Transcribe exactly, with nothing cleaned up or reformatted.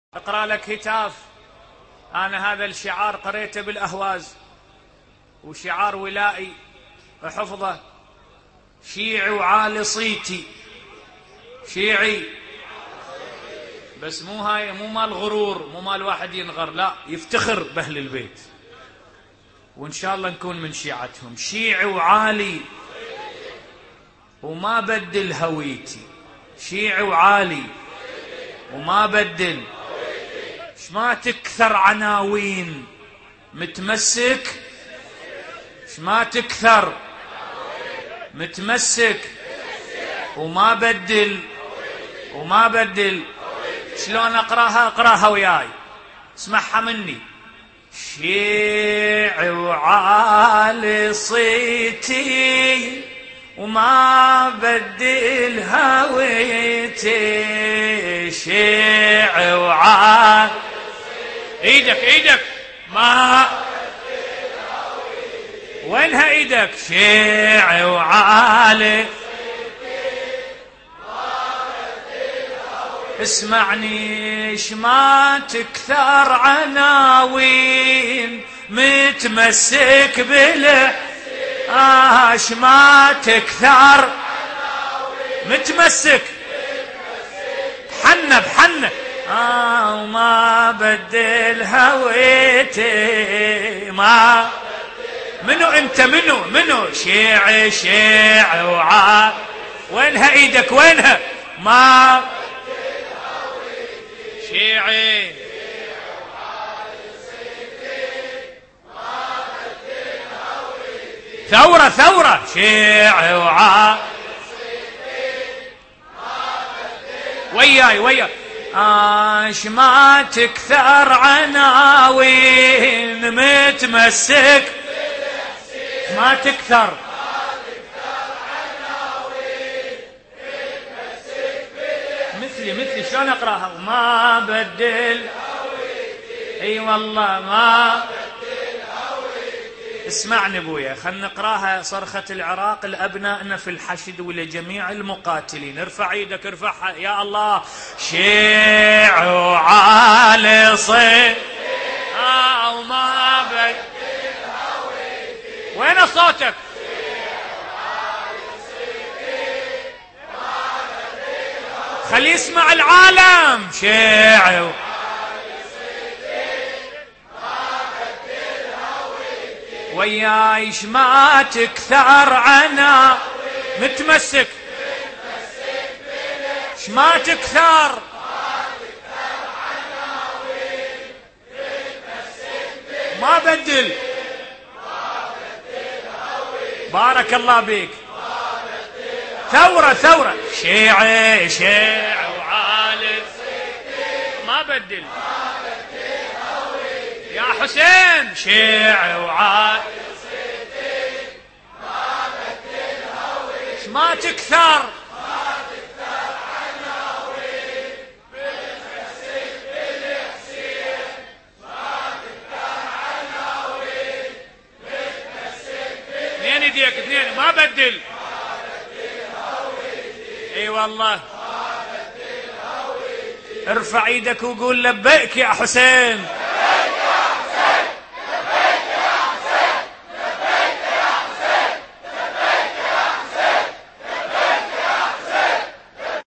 اقرأ لك هتاف. أنا هذا الشعار قريته بالأهواز، وشعار ولائي حفظه. شيعي وعالي صيتي، شيعي بس مو هاي، مو مال غرور، مو مال واحد ينغر، لا، يفتخر بأهل البيت، وإن شاء الله نكون من شيعتهم. شيعي وعالي وما بدل هويتي، شيعي وعالي وما بدل. شما تكثر عناوين متمسك، شما تكثر متمسك وما بدل وما بدل. شلون اقراها؟ اقراها وياي، اسمعها مني. شيعي وعالي صيتي وما بدل هويتي، شيعي وعالي ايدك ايدك ما وينها ايدك؟ شيعي وعالي اسمعني، شما تكثر عناوين متمسك بله، آه شما تكثر متمسك بحنة بحنة، آه وما بدل هويتي. ما منو انت؟ منو منو؟ شيعي شيعي وعا وينها ايدك؟ وينها؟ ما شيعي ثورة ثورة. شيعي وعا وياي وياي. آش ما تكثر عناوين متمسك، ما تكثر مثلي مثلي. شلون اقراها؟ وما بدل، اي والله ما اسمعني ابويا، خلنا نقراها صرخة العراق لأبنائنا في الحشد ولجميع المقاتلين. ارفع ايدك، ارفعها يا الله. شيعي وعالي صيت آه وما بدل هويتي. وين صوتك؟ خلي يسمع العالم. شيعي وياي، شما تكثر عنا متمسك، شما تكثر ما بدل. بارك الله بيك. ثورة ثورة. شيعي شيعي وعالي ما بدل يا حسين. شيعي وعالي ما تكثر اثنين ايديك اثنين ما بدل. اي والله. ارفع ايدك وقول لبيك يا حسين.